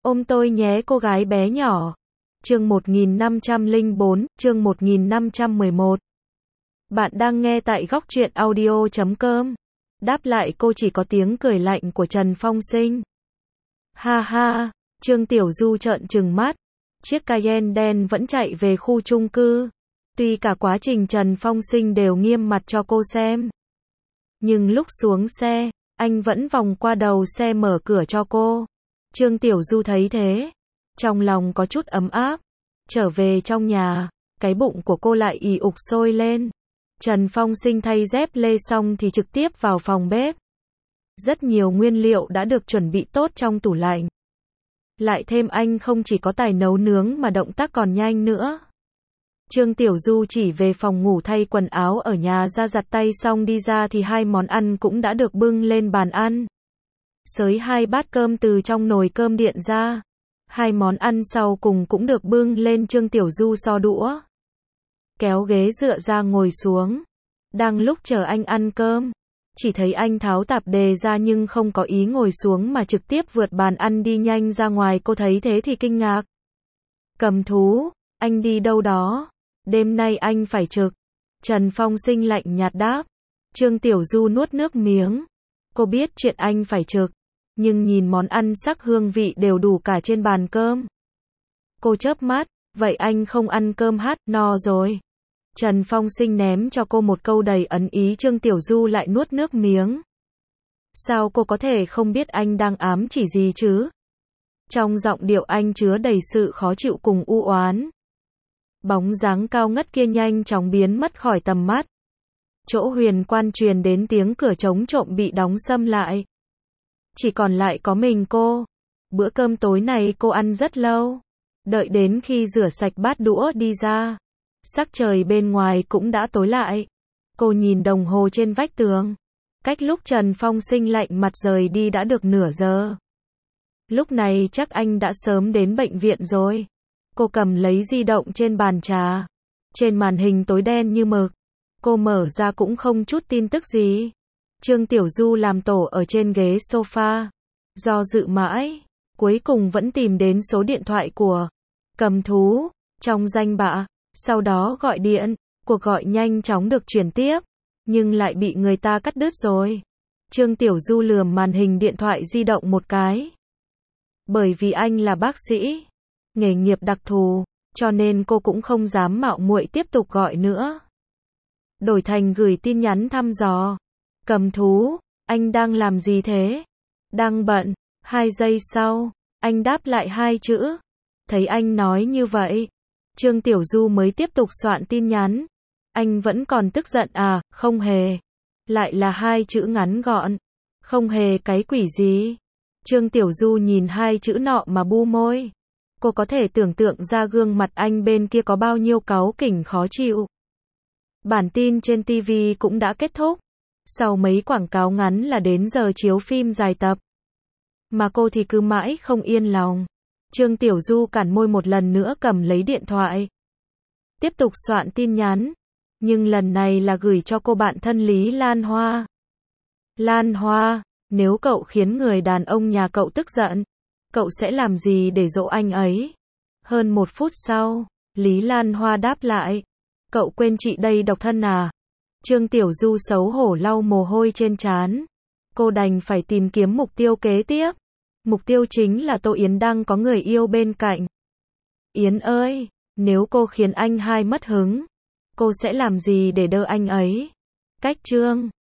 Ôm tôi nhé cô gái bé nhỏ. Chương 1504, chương 1511. Bạn đang nghe tại góc truyện audio.com. Đáp lại cô chỉ có tiếng cười lạnh của Trần Phong Sinh. Ha ha, Trương Tiểu Du trợn trừng mắt. Chiếc Cayenne đen vẫn chạy về khu chung cư. Tuy cả quá trình Trần Phong Sinh đều nghiêm mặt cho cô xem. Nhưng lúc xuống xe, anh vẫn vòng qua đầu xe mở cửa cho cô. Trương Tiểu Du thấy thế, trong lòng có chút ấm áp. Trở về trong nhà, cái bụng của cô lại ì ục sôi lên. Trần Phong Sinh thay dép lê xong thì trực tiếp vào phòng bếp. Rất nhiều nguyên liệu đã được chuẩn bị tốt trong tủ lạnh. Lại thêm anh không chỉ có tài nấu nướng mà động tác còn nhanh nữa. Trương Tiểu Du chỉ về phòng ngủ thay quần áo ở nhà ra giặt tay xong đi ra thì hai món ăn cũng đã được bưng lên bàn ăn. Xới hai bát cơm từ trong nồi cơm điện ra. Hai món ăn sau cùng cũng được bưng lên. Trương Tiểu Du xo đũa, kéo ghế dựa ra ngồi xuống. Đang lúc chờ anh ăn cơm, chỉ thấy anh tháo tạp dề ra nhưng không có ý ngồi xuống mà trực tiếp vượt bàn ăn đi nhanh ra ngoài. Cô thấy thế thì kinh ngạc. Cầm thú, anh đi đâu đó? Đêm nay anh phải trực. Trần Phong Sinh lạnh nhạt đáp. Trương Tiểu Du nuốt nước miếng. Cô biết chuyện anh phải trực, nhưng nhìn món ăn sắc hương vị đều đủ cả trên bàn cơm. Cô chớp mắt, vậy anh không ăn cơm hát, no rồi. Trần Phong Sinh ném cho cô một câu đầy ẩn ý. Trương Tiểu Du lại nuốt nước miếng. Sao cô có thể không biết anh đang ám chỉ gì chứ? Trong giọng điệu anh chứa đầy sự khó chịu cùng u oán. Bóng dáng cao ngất kia nhanh chóng biến mất khỏi tầm mắt. Chỗ huyền quan truyền đến tiếng cửa trống trộm bị đóng sầm lại. Chỉ còn lại có mình cô. Bữa cơm tối này cô ăn rất lâu. Đợi đến khi rửa sạch bát đũa đi ra, sắc trời bên ngoài cũng đã tối lại. Cô nhìn đồng hồ trên vách tường. Cách lúc Trần Phong Sinh lạnh mặt rời đi đã được nửa giờ. Lúc này chắc anh đã sớm đến bệnh viện rồi. Cô cầm lấy di động trên bàn trà. Trên màn hình tối đen như mực. Cô mở ra cũng không chút tin tức gì. Trương Tiểu Du làm tổ ở trên ghế sofa. Do dự mãi, cuối cùng vẫn tìm đến số điện thoại của Cầm Thú trong danh bạ. Sau đó gọi điện. Cuộc gọi nhanh chóng được chuyển tiếp, nhưng lại bị người ta cắt đứt rồi. Trương Tiểu Du lườm màn hình điện thoại di động một cái. Bởi vì anh là bác sĩ, nghề nghiệp đặc thù, cho nên cô cũng không dám mạo muội tiếp tục gọi nữa. Đổi thành gửi tin nhắn thăm dò. Cầm Thú, anh đang làm gì thế? Đang bận. 2 giây sau, anh đáp lại 2 chữ. Thấy anh nói như vậy, Trương Tiểu Du mới tiếp tục soạn tin nhắn. Anh vẫn còn tức giận à? Không hề. Lại là 2 chữ ngắn gọn. Không hề cái quỷ gì. Trương Tiểu Du nhìn 2 chữ nọ mà bu môi. Cô có thể tưởng tượng ra gương mặt anh bên kia có bao nhiêu cáu kỉnh khó chịu. Bản tin trên TV cũng đã kết thúc. Sau mấy quảng cáo ngắn là đến giờ chiếu phim dài tập. Mà cô thì cứ mãi không yên lòng. Trương Tiểu Du cản môi một lần nữa cầm lấy điện thoại. Tiếp tục soạn tin nhắn. Nhưng lần này là gửi cho cô bạn thân Lý Lan Hoa. Lan Hoa, nếu cậu khiến người đàn ông nhà cậu tức giận, cậu sẽ làm gì để dỗ anh ấy? Hơn 1 phút sau, Lý Lan Hoa đáp lại. Cậu quên chị đây độc thân à? Trương Tiểu Du xấu hổ lau mồ hôi trên trán. Cô đành phải tìm kiếm mục tiêu kế tiếp. Mục tiêu chính là Tô Yến đang có người yêu bên cạnh. Yến ơi, nếu cô khiến anh hai mất hứng, cô sẽ làm gì để đỡ anh ấy? Cách chương